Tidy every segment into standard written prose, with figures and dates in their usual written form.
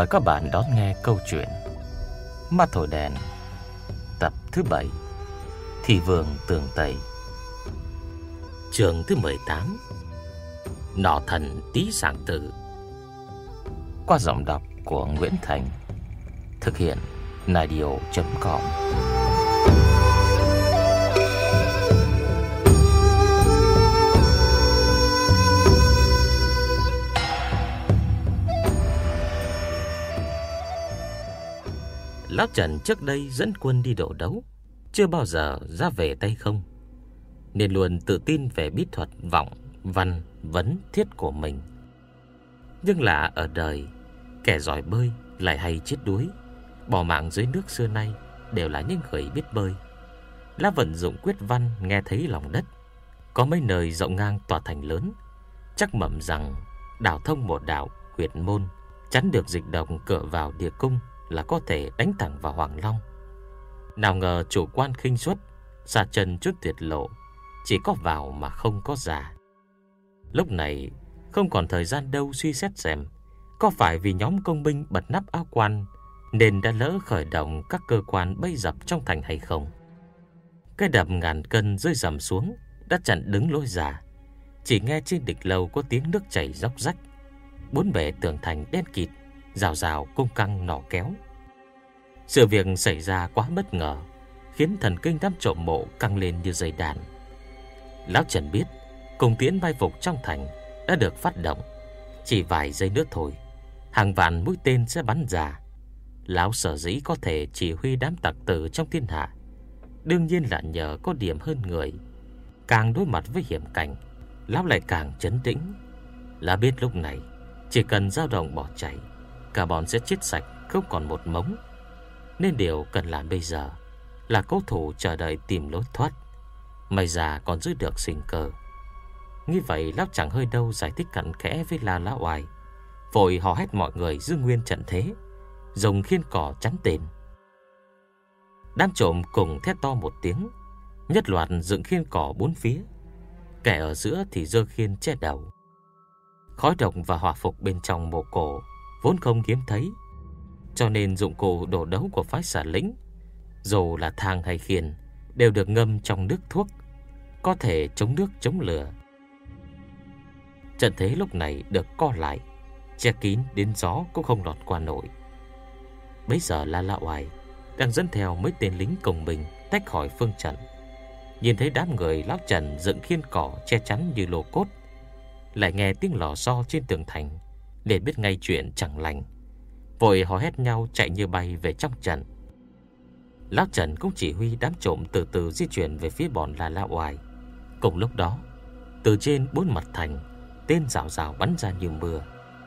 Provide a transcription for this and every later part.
Mời các bạn đón nghe câu chuyện Mắt thổi đèn tập thứ 7, Thị Vương Tường Tây, chương thứ 18, Nỏ Thần Tí Sảng Tử. Qua giọng đọc của Nguyễn Thành. Thực hiện Nadio.com. Lão Trần trước đây dẫn quân đi đổ đấu, chưa bao giờ ra về tay không, nên luôn tự tin về bí thuật vọng, văn, vấn, thiết của mình. Nhưng lạ ở đời, kẻ giỏi bơi lại hay chết đuối, bỏ mạng dưới nước xưa nay đều là những người biết bơi. Lão vận dụng quyết văn nghe thấy lòng đất, có mấy nơi rộng ngang tòa thành lớn, chắc mẩm rằng đào thông một đạo huyệt môn, chắn được dịch độc cửa vào địa cung là có thể đánh thẳng vào Hoàng Long. Nào ngờ chủ quan khinh suất, xa chân chút tuyệt lộ, chỉ có vào mà không có ra. Lúc này không còn thời gian đâu suy xét xem có phải vì nhóm công binh bật nắp áo quan nên đã lỡ khởi động các cơ quan bấy dập trong thành hay không. Cái đập ngàn cân rơi rầm xuống đã chặn đứng lối ra. Chỉ nghe trên địch lâu có tiếng nước chảy róc rách, bốn bề tường thành đen kịt, rào rào cung căng nỏ kéo. Sự việc xảy ra quá bất ngờ, khiến thần kinh đám trộm mộ căng lên như dây đàn. Lão Trần biết cung tiễn mai phục trong thành đã được phát động, chỉ vài giây nữa thôi, hàng vạn mũi tên sẽ bắn ra. Lão sở dĩ có thể chỉ huy đám tặc tử trong thiên hạ, đương nhiên là nhờ có điểm hơn người. Càng đối mặt với hiểm cảnh, lão lại càng trấn tĩnh. Lão biết lúc này chỉ cần dao động bỏ chạy, cả bọn sẽ chết sạch không còn một mống. Nên điều cần làm bây giờ là cố thủ chờ đợi tìm lối thoát, may ra còn giữ được sinh cơ. Như vậy lão chẳng hơi đâu giải thích cặn kẽ với La Lão Oai, vội hò hét mọi người giữ nguyên trận thế, dùng khiên cỏ chắn tên. Đám trộm cùng thét to một tiếng, nhất loạt dựng khiên cỏ bốn phía, kẻ ở giữa thì giơ khiên che đầu. Khói độc và hỏa phục bên trong mộ cổ vốn không hiếm thấy, cho nên dụng cụ đổ đấu của phái Xà Lĩnh, dù là thang hay khiên, đều được ngâm trong nước thuốc, có thể chống nước chống lửa. Trận thế lúc này được co lại, che kín đến gió cũng không lọt qua nổi. Bấy giờ La Lão Oai đang dẫn theo mấy tên lính công binh tách khỏi phương trận, nhìn thấy đám người Lão Trần dựng khiên cỏ che chắn như lô cốt, lại nghe tiếng lò xo trên tường thành, liền biết ngay chuyện chẳng lành, vội hò hét nhau chạy như bay về trong trận. Lão Trần cũng chỉ huy đám trộm từ từ di chuyển về phía bọn La Lão Oai. Cùng lúc đó, từ trên bốn mặt thành, tên rào rào bắn ra như mưa.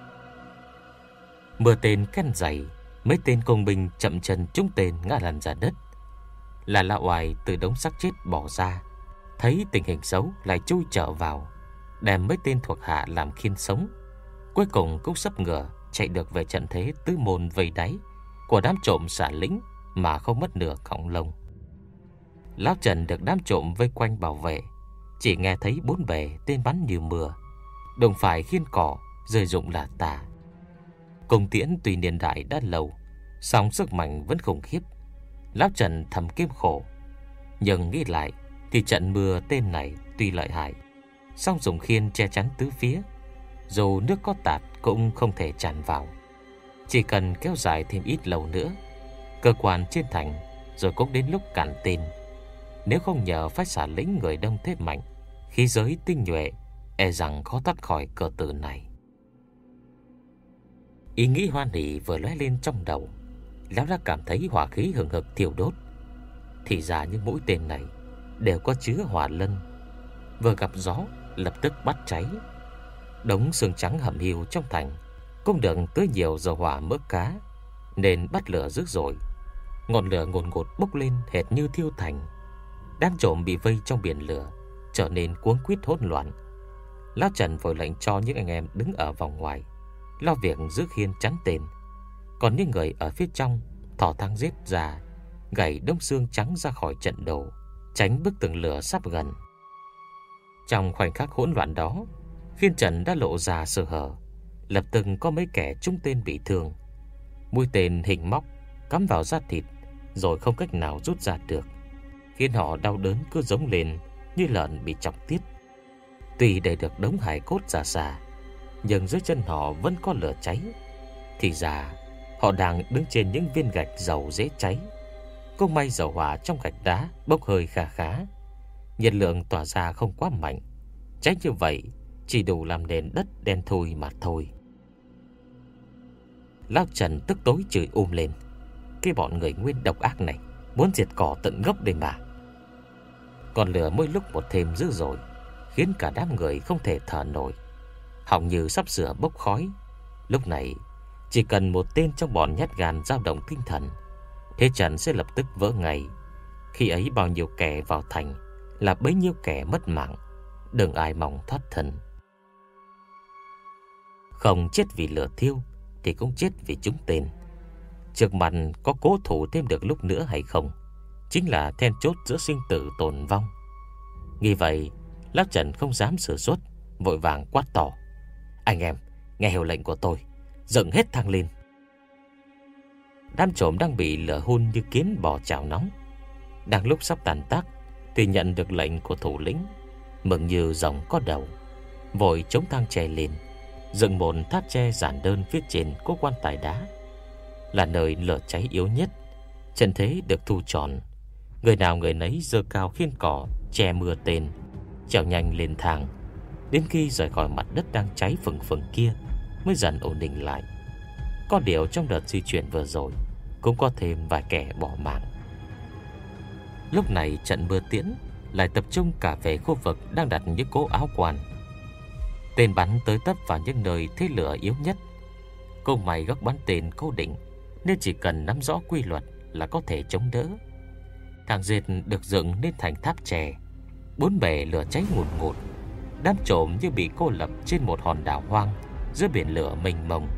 Mưa tên ken dày, mấy tên công binh chậm chân trúng tên ngã lăn ra đất. La Lão Oai từ đống xác chết bỏ ra, thấy tình hình xấu lại chui trở vào, đem mấy tên thuộc hạ làm khiên sống. Cuối cùng cũng sấp ngửa chạy được về trận thế tứ môn vây đáy của đám trộm Xà Lĩnh mà không mất nửa cọng lông. Lão Trần được đám trộm vây quanh bảo vệ, chỉ nghe thấy bốn bề tên bắn như mưa, đụng phải khiên cỏ rơi rụng là tả. Cung tiễn tuy niên đại đã lâu, song sức mạnh vẫn khủng khiếp. Lão Trần thầm kiếm khổ, nhưng nghĩ lại thì trận mưa tên này tuy lợi hại, song dùng khiên che chắn tứ phía, dù nước có tạt cũng không thể tràn vào. Chỉ cần kéo dài thêm ít lâu nữa, cơ quan trên thành rồi cũng đến lúc cản tên. Nếu không nhờ phái Xà Lĩnh người đông thế mạnh, khí giới tinh nhuệ, e rằng khó thoát khỏi cờ tử này. Ý nghĩ hoan hỉ vừa lóe lên trong đầu, lão đã cảm thấy hỏa khí hừng hực thiêu đốt. Thì ra những mũi tên này đều có chứa hỏa lân, vừa gặp gió lập tức bắt cháy. Đống xương trắng hầm hiu trong thành cũng được tưới nhiều dầu hỏa mỡ cá, nên bắt lửa dữ dội. Ngọn lửa ngùn ngụt bốc lên hệt như thiêu thành. Đám trộm bị vây trong biển lửa trở nên cuống quýt hỗn loạn. Lão Trần vội lệnh cho những anh em đứng ở vòng ngoài lo việc giữ khiên chắn tên, còn những người ở phía trong thò thang giết ra, gảy đống xương trắng ra khỏi trận đồ, tránh bức tường lửa sắp gần. Trong khoảnh khắc hỗn loạn đó, khiên trận đã lộ ra sơ hở, lập tức có mấy kẻ trúng tên bị thương. Mũi tên hình móc cắm vào da thịt rồi không cách nào rút ra được, khiến họ đau đớn cứ giống lên như lợn bị chọc tiết. Tuy để được đống hài cốt già già, nhưng dưới chân họ vẫn có lửa cháy. Thì ra họ đang đứng trên những viên gạch dầu dễ cháy. Cũng may dầu hỏa trong gạch đá bốc hơi khá khá, nhiệt lượng tỏa ra không quá mạnh. Cháy như vậy chỉ đủ làm nền đất đen thui mà thôi. Lão Trần tức tối chửi lên: cái bọn người Nguyên độc ác này muốn diệt cỏ tận gốc đây mà. Còn lửa mỗi lúc một thêm dữ dội, khiến cả đám người không thể thở nổi, họng như sắp sửa bốc khói. Lúc này chỉ cần một tên trong bọn nhát gan dao động tinh thần, thế trận sẽ lập tức vỡ ngay. Khi ấy bao nhiêu kẻ vào thành là bấy nhiêu kẻ mất mạng, đừng ai mong thoát thân. Không chết vì lửa thiêu thì cũng chết vì chúng tên. Trước mặt có cố thủ thêm được lúc nữa hay không, chính là then chốt giữa sinh tử tồn vong. Nghĩ vậy, Lão Trần không dám sửa sốt, vội vàng quát to: anh em nghe hiệu lệnh của tôi, dựng hết thang lên. Đám trộm đang bị lửa hun như kiến bò chảo nóng, đang lúc sắp tàn tác thì nhận được lệnh của thủ lĩnh, mừng như rồng có đầu, vội chống thang tre lên, dựng một tháp tre giản đơn phía trên cố quan tài đá, là nơi lửa cháy yếu nhất. Trận thế được thu tròn, người nào người nấy giơ cao khiên cỏ che mưa tên, trèo nhanh lên thang, đến khi rời khỏi mặt đất đang cháy phừng phừng kia mới dần ổn định lại. Có điều trong đợt di chuyển vừa rồi cũng có thêm vài kẻ bỏ mạng. Lúc này trận mưa tiễn lại tập trung cả về khu vực đang đặt những cố áo quan. Tên bắn tới tấp vào những nơi thế lửa yếu nhất. Cô mày góc bắn tên cố định, nên chỉ cần nắm rõ quy luật là có thể chống đỡ. Thang dệt được dựng nên thành tháp chè, bốn bề lửa cháy ngùn ngụt. Đám trộm như bị cô lập trên một hòn đảo hoang giữa biển lửa mênh mông.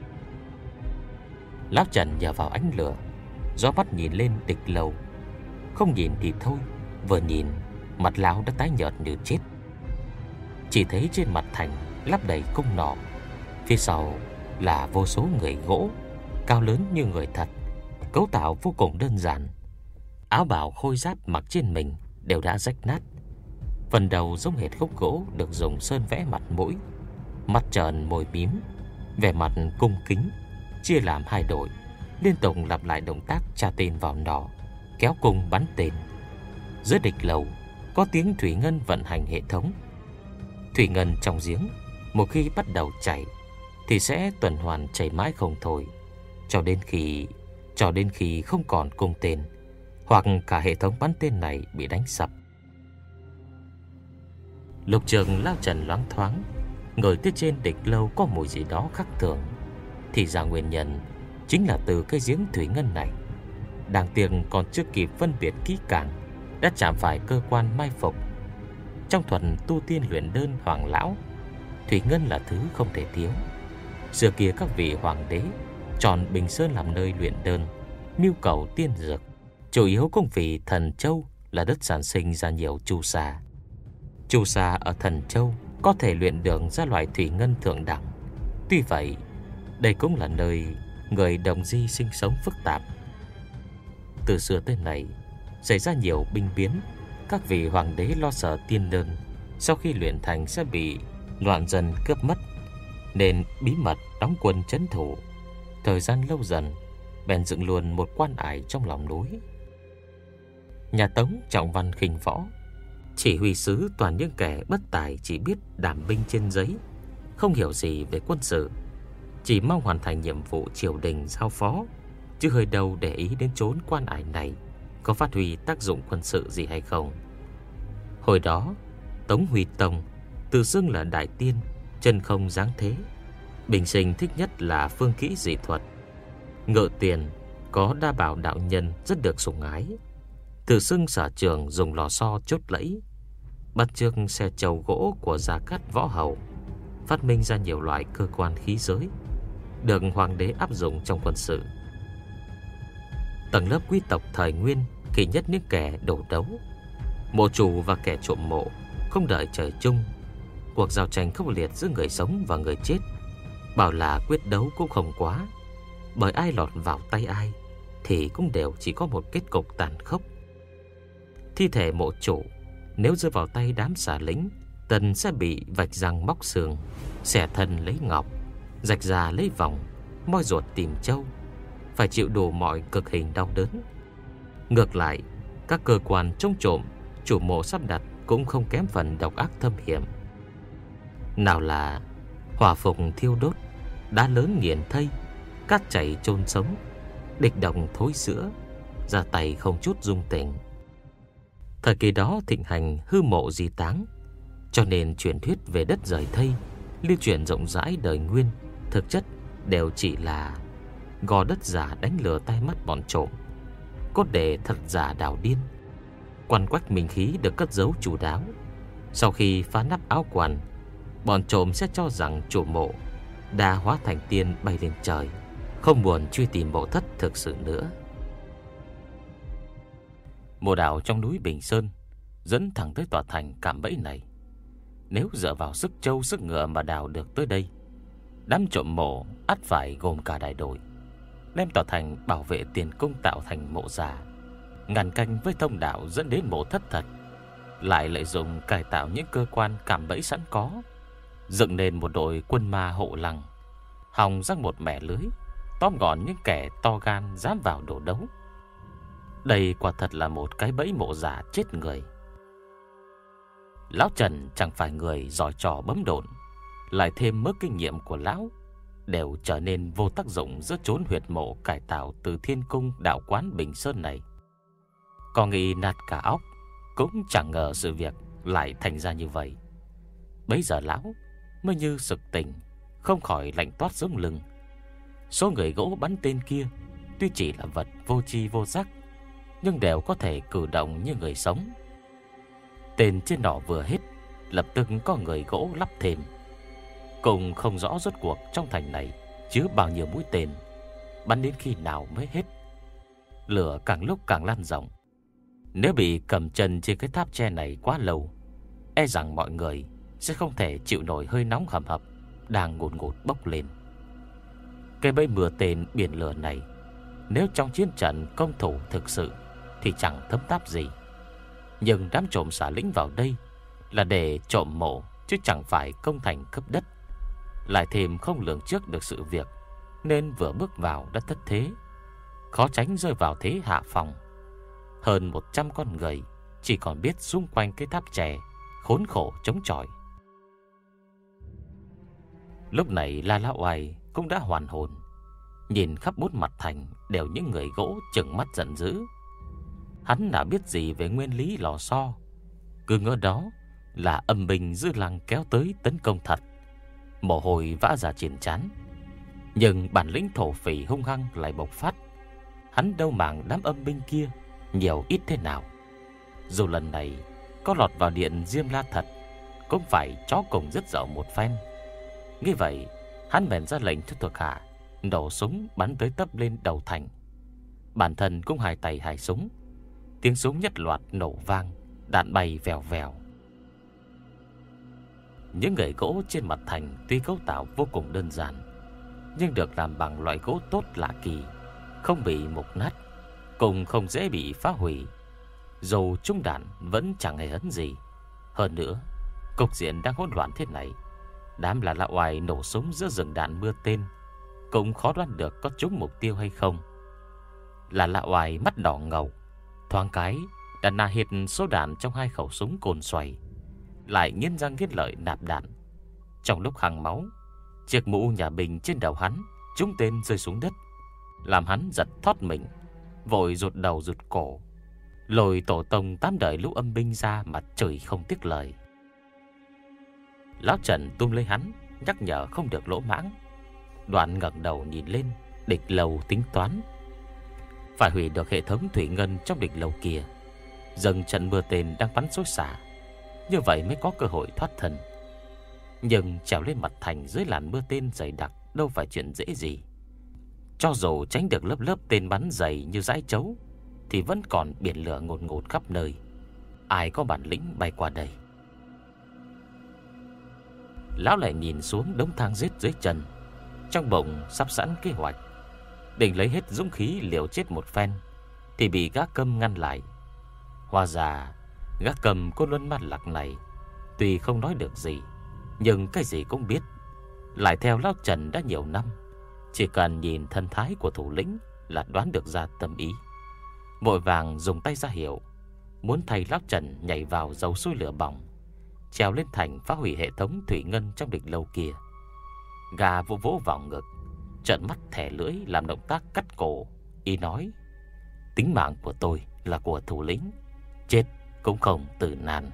Lão Trần nhờ vào ánh lửa, gió mắt nhìn lên Địch Lâu. Không nhìn thì thôi, vừa nhìn mặt lão đã tái nhợt như chết. Chỉ thấy trên mặt thành lắp đầy cung nỏ, phía sau là vô số người gỗ cao lớn như người thật, cấu tạo vô cùng đơn giản. Áo bào khôi giáp mặc trên mình đều đã rách nát, phần đầu giống hệt khúc gỗ được dùng sơn vẽ mặt mũi, mắt tròn môi mím, vẻ mặt cung kính, chia làm hai đội, liên tục lặp lại động tác tra tên vào nỏ, kéo cung bắn tên. Dưới Địch Lầu có tiếng thủy ngân vận hành hệ thống. Thủy ngân trong giếng một khi bắt đầu chảy thì sẽ tuần hoàn chảy mãi không thôi, cho đến khi không còn cung tên, hoặc cả hệ thống bắn tên này bị đánh sập. Lục Trường Lão Trần loáng thoáng ngửi tới trên Địch Lâu có mùi gì đó khác thường, thì ra nguyên nhân chính là từ cái giếng thủy ngân này. Đáng tiếc còn chưa kịp phân biệt kỹ càng đã chạm phải cơ quan mai phục. Trong thuật tu tiên luyện đơn hoàng lão, thủy ngân là thứ không thể thiếu. Xưa kia các vị hoàng đế chọn Bình Sơn làm nơi luyện đơn, mưu cầu tiên dược, chủ yếu cũng vì Thần Châu là đất sản sinh ra nhiều chu sa. Chu sa ở Thần Châu có thể luyện được ra loại thủy ngân thượng đẳng. Tuy vậy, đây cũng là nơi người đồng di sinh sống phức tạp. Từ xưa tới nay xảy ra nhiều binh biến. Các vị hoàng đế lo sợ tiên đơn sau khi luyện thành sẽ bị loạn dân cướp mất, nên bí mật đóng quân trấn thủ. Thời gian lâu dần bèn dựng luôn một quan ải trong lòng núi. Nhà Tống trọng văn khinh võ, chỉ huy sứ toàn những kẻ bất tài, chỉ biết đảm binh trên giấy, không hiểu gì về quân sự, chỉ mong hoàn thành nhiệm vụ triều đình giao phó, chứ hơi đâu để ý đến chốn quan ải này có phát huy tác dụng quân sự gì hay không. Hồi đó Tống Huy Tông tự xưng là đại tiên, chân không dáng thế. Bình sinh thích nhất là phương kỹ dị thuật. Ngự tiền có đa bảo đạo nhân rất được sủng ái. Tự xưng sở trường dùng lò xo chốt lẫy, bắt chước xe trầu gỗ của Gia Cát Võ Hầu, phát minh ra nhiều loại cơ quan khí giới được hoàng đế áp dụng trong quân sự. Tầng lớp quý tộc thời Nguyên kỳ nhất những kẻ đổ đấu. Mộ chủ và kẻ trộm mộ không đợi trời chung. Cuộc giao tranh khốc liệt giữa người sống và người chết, bảo là quyết đấu cũng không quá. bởi ai lọt vào tay ai thì cũng đều chỉ có một kết cục tàn khốc. Thi thể mộ chủ nếu rơi vào tay đám xà lính, tần sẽ bị vạch răng móc xương, xẻ thân lấy ngọc, rạch da lấy vòng, moi ruột tìm trâu, phải chịu đủ mọi cực hình đau đớn. Ngược lại, các cơ quan trông trộm chủ mộ sắp đặt cũng không kém phần độc ác thâm hiểm. Nào là hỏa phục thiêu đốt, đá lớn nghiền thây, cát chảy chôn sống, địch đồng thối sữa, ra tay không chút dung tình. Thời kỳ đó thịnh hành hư mộ di táng, cho nên truyền thuyết về đất rời thây lưu truyền rộng rãi đời Nguyên, thực chất đều chỉ là gò đất giả đánh lừa tai mắt bọn trộm, cốt để thật giả đảo điên. Quan quách minh khí được cất giấu chu đáo. Sau khi phá nắp áo quan, bọn trộm sẽ cho rằng chủ mộ đã hóa thành tiên bay lên trời, không buồn truy tìm mộ thất thực sự nữa. Mộ đảo trong núi Bình Sơn dẫn thẳng tới tòa thành cạm bẫy này. Nếu dựa vào sức trâu sức ngựa mà đào được tới đây, đám trộm mộ ắt phải gồm cả đại đội, đem tòa thành bảo vệ tiền cung tạo thành mộ giả, ngăn canh với thông đạo dẫn đến mộ thất thật, lại lợi dụng cải tạo những cơ quan cạm bẫy sẵn có, dựng nên một đội quân ma hộ lăng, hòng răng một mẻ lưới, tóm gọn những kẻ to gan dám vào đổ đấu. Đây quả thật là một cái bẫy mộ giả chết người. Lão Trần chẳng phải người giỏi trò bấm độn, lại thêm mớ kinh nghiệm của lão, đều trở nên vô tác dụng giữa chốn huyệt mộ cải tạo từ Thiên Cung đạo quán Bình Sơn này. Có nghĩ nát cả óc, cũng chẳng ngờ sự việc lại thành ra như vậy. Bấy giờ lão mới như sực tỉnh, không khỏi lạnh toát sống lưng. Số người gỗ bắn tên kia tuy chỉ là vật vô tri vô giác, nhưng đều có thể cử động như người sống. Tên trên nỏ vừa hết, lập tức có người gỗ lắp thêm. Cùng không rõ rốt cuộc trong thành này chứa bao nhiêu mũi tên, bắn đến khi nào mới hết. Lửa càng lúc càng lan rộng. Nếu bị cầm chân trên cái tháp tre này quá lâu, e rằng mọi người sẽ không thể chịu nổi hơi nóng hầm hập đang ngùn ngụt bốc lên. Cái bẫy mưa tên biển lửa này, nếu trong chiến trận công thủ thực sự thì chẳng thấm tháp gì. Nhưng đám trộm xả lính vào đây là để trộm mộ, chứ chẳng phải công thành cấp đất. Lại thêm không lường trước được sự việc, nên vừa bước vào đã thất thế, khó tránh rơi vào thế hạ phòng. Hơn 100 con người chỉ còn biết xung quanh cái tháp chè, khốn khổ chống chọi. Lúc này La Lão Oai cũng đã hoàn hồn, nhìn khắp bốn mặt thành đều những người gỗ trừng mắt giận dữ. Hắn nào biết gì về nguyên lý lò xo, cứ ngỡ đó là âm binh dư lăng kéo tới tấn công thật. Mồ hôi vã ra trên trán. Nhưng bản lĩnh thổ phỉ hung hăng lại bộc phát. Hắn đâu màng đám âm binh kia nhiều ít thế nào. Dù lần này có lọt vào điện Diêm La thật, cũng phải chó cùng dứt dậu một phen. Nghĩ vậy, hắn bèn ra lệnh cho thuộc hạ nổ súng bắn tới tấp lên đầu thành. Bản thân cũng hai tay hai súng. Tiếng súng nhất loạt nổ vang, đạn bay vèo vèo. Những người gỗ trên mặt thành tuy cấu tạo vô cùng đơn giản, nhưng được làm bằng loại gỗ tốt lạ kỳ, không bị mục nát, cũng không dễ bị phá hủy. Dù trúng đạn vẫn chẳng hề hấn gì. Hơn nữa, cục diện đang hỗn loạn thế này, đám là lão oai nổ súng giữa rừng đạn mưa tên, cũng khó đoán được có trúng mục tiêu hay không. Là lão oai mắt đỏ ngầu, thoáng cái đã nã hết số đạn trong hai khẩu súng cồn xoay, lại nghiến răng nghiến lợi nạp đạn. Trong lúc hăng máu, chiếc mũ nhà bình trên đầu hắn trúng tên rơi xuống đất, làm hắn giật thót mình, vội rụt đầu rụt cổ, lôi tổ tông 8 đời lũ âm binh ra mà chửi không tiếc lời. Lão Trần túm lấy hắn, nhắc nhở không được lỗ mãng. Đoạn ngẩng đầu nhìn lên, địch lầu tính toán phải hủy được hệ thống thủy ngân trong địch lầu kia, dâng trận mưa tên đang bắn xối xả, như vậy mới có cơ hội thoát thân. Nhưng trèo lên mặt thành dưới làn mưa tên dày đặc đâu phải chuyện dễ gì. Cho dù tránh được lớp lớp tên bắn dày như dãi trấu, thì vẫn còn biển lửa ngột ngột khắp nơi. Ai có bản lĩnh bay qua đây? Lão lại nhìn xuống đống thang rết dưới chân, trong bụng sắp sẵn kế hoạch. định lấy hết dũng khí liều chết một phen, thì bị gã Câm ngăn lại. Hóa ra gã Câm Côn Luân Ma Lạc này tuy không nói được gì, nhưng cái gì cũng biết, lại theo lão Trần đã nhiều năm, chỉ cần nhìn thân thái của thủ lĩnh là đoán được ra tâm ý. Vội vàng dùng tay ra hiệu, muốn thay lão Trần nhảy vào dầu sôi lửa bỏng, trèo lên thành phá hủy hệ thống thủy ngân trong địch lâu kia. Gà vỗ vỗ vào ngực, trợn mắt thẻ lưỡi làm động tác cắt cổ, y nói: tính mạng của tôi là của thủ lĩnh, chết cũng không tử nan.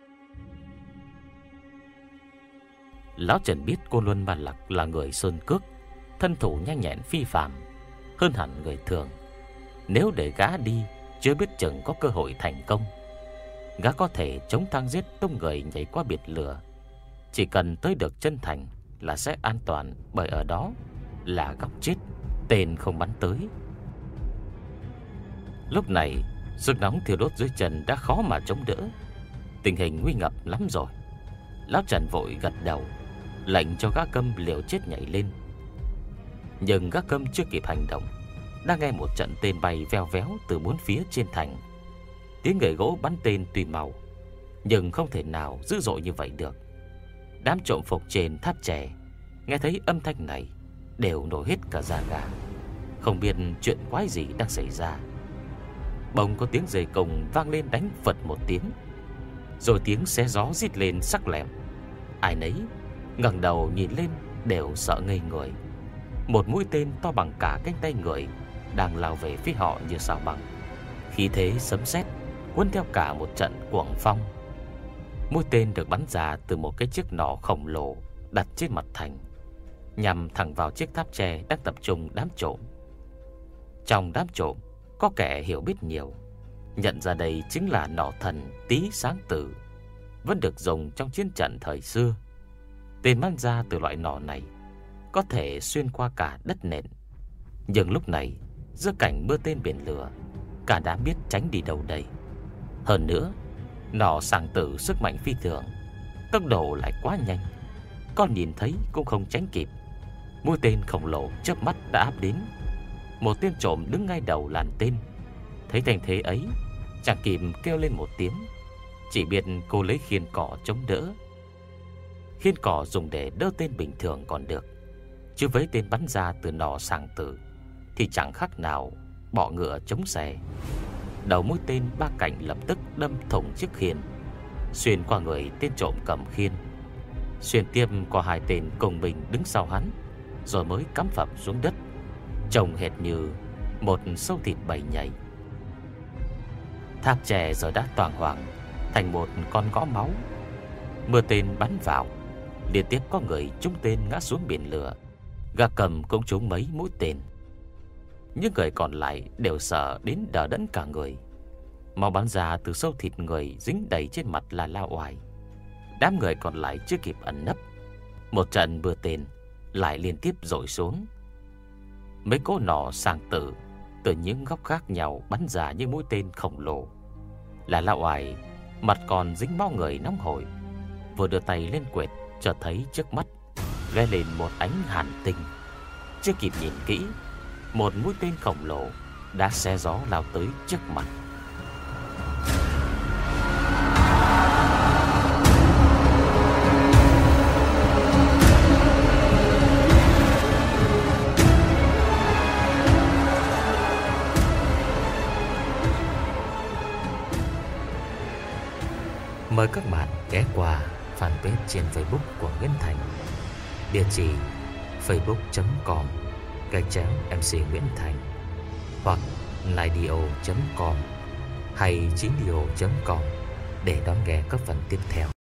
Lão Trần biết Côn Luân Ma Lạc là người sơn cước, thân thủ nhanh nhẹn phi phàm, hơn hẳn người thường. Nếu để gã đi, chưa biết chừng có cơ hội thành công. Gã có thể chống thang giết tung người nhảy qua biệt lửa, chỉ cần tới được chân thành là sẽ an toàn, bởi ở đó là góc chết, tên không bắn tới. Lúc này sức nóng thiêu đốt dưới chân đã khó mà chống đỡ, tình hình nguy ngập lắm rồi. Lão Trần vội gật đầu, lệnh cho gã Câm liều chết nhảy lên. Nhưng gã Câm chưa kịp hành động, đã nghe một trận tên bay veo véo từ bốn phía trên thành. Tiếng người gỗ bắn tên tuy mau, nhưng không thể nào dữ dội như vậy được. Đám trộm phục trên tháp chè nghe thấy âm thanh này đều nổi hết cả da gà, không biết chuyện quái gì đang xảy ra. Bỗng có tiếng giày cồng vang lên đánh phật một tiếng, rồi tiếng xé gió rít lên sắc lẹm. Ai nấy ngẩng đầu nhìn lên đều sợ ngây người. Một mũi tên to bằng cả cánh tay người đang lao về phía họ như sao băng, khí thế sấm sét cuốn theo cả một trận cuồng phong. Mũi tên được bắn ra từ một cái chiếc nỏ khổng lồ đặt trên mặt thành, nhằm thẳng vào chiếc tháp tre đang tập trung đám trộm. Trong đám trộm có kẻ hiểu biết nhiều, nhận ra đây chính là nỏ thần Tý Sáng Tử, vẫn được dùng trong chiến trận thời xưa. Tên bắn ra từ loại nỏ này có thể xuyên qua cả đất nền. Nhưng lúc này giữa cảnh mưa tên biển lửa, cả đám biết tránh đi đâu đây. Hơn nữa, nỏ Sáng Tử sức mạnh phi thường, tốc độ lại quá nhanh, con nhìn thấy cũng không tránh kịp. Mũi tên khổng lồ chớp mắt đã áp đến. Một tên trộm đứng ngay đầu làn tên, thấy tình thế ấy, chẳng kịp kêu lên một tiếng, chỉ biết cô lấy khiên cỏ chống đỡ. Khiên cỏ dùng để đỡ tên bình thường còn được, chứ với tên bắn ra từ nỏ Sáng Tử thì chẳng khác nào bọ ngựa chống xe. Đầu mũi tên ba cạnh lập tức đâm thủng chiếc khiên, xuyên qua người tên trộm cầm khiên, xuyên tiếp qua hai tên cùng mình đứng sau hắn, rồi mới cắm phập xuống đất, trông hệt như một sâu thịt bầy nhảy. Tháp chè giờ đã toàng hoàng thành một con gõ máu. Mưa tên bắn vào, liên tiếp có người trúng tên ngã xuống biển lửa. Gã Cầm cũng trúng mấy mũi tên. Những người còn lại đều sợ đến đờ đẫn cả người. Máu bắn ra từ sâu thịt người dính đầy trên mặt là lao oải. Đám người còn lại chưa kịp ẩn nấp, một trận mưa tên lại liên tiếp dội xuống. Mấy cỗ nỏ Sáng Tử từ những góc khác nhau bắn ra như mũi tên khổng lồ. Là lao oải mặt còn dính máu người nóng hổi, vừa đưa tay lên quệt, chợt thấy trước mắt lóe lên một ánh hàn tinh. Chưa kịp nhìn kỹ, một mũi tên khổng lồ đã xé gió lao tới trước mặt. Mời các bạn ghé qua fanpage trên Facebook của Nguyễn Thành, địa chỉ facebook.com/MC Nguyễn Thành, hoặc lidio.com hay 9điều.com để đón nghe các phần tiếp theo.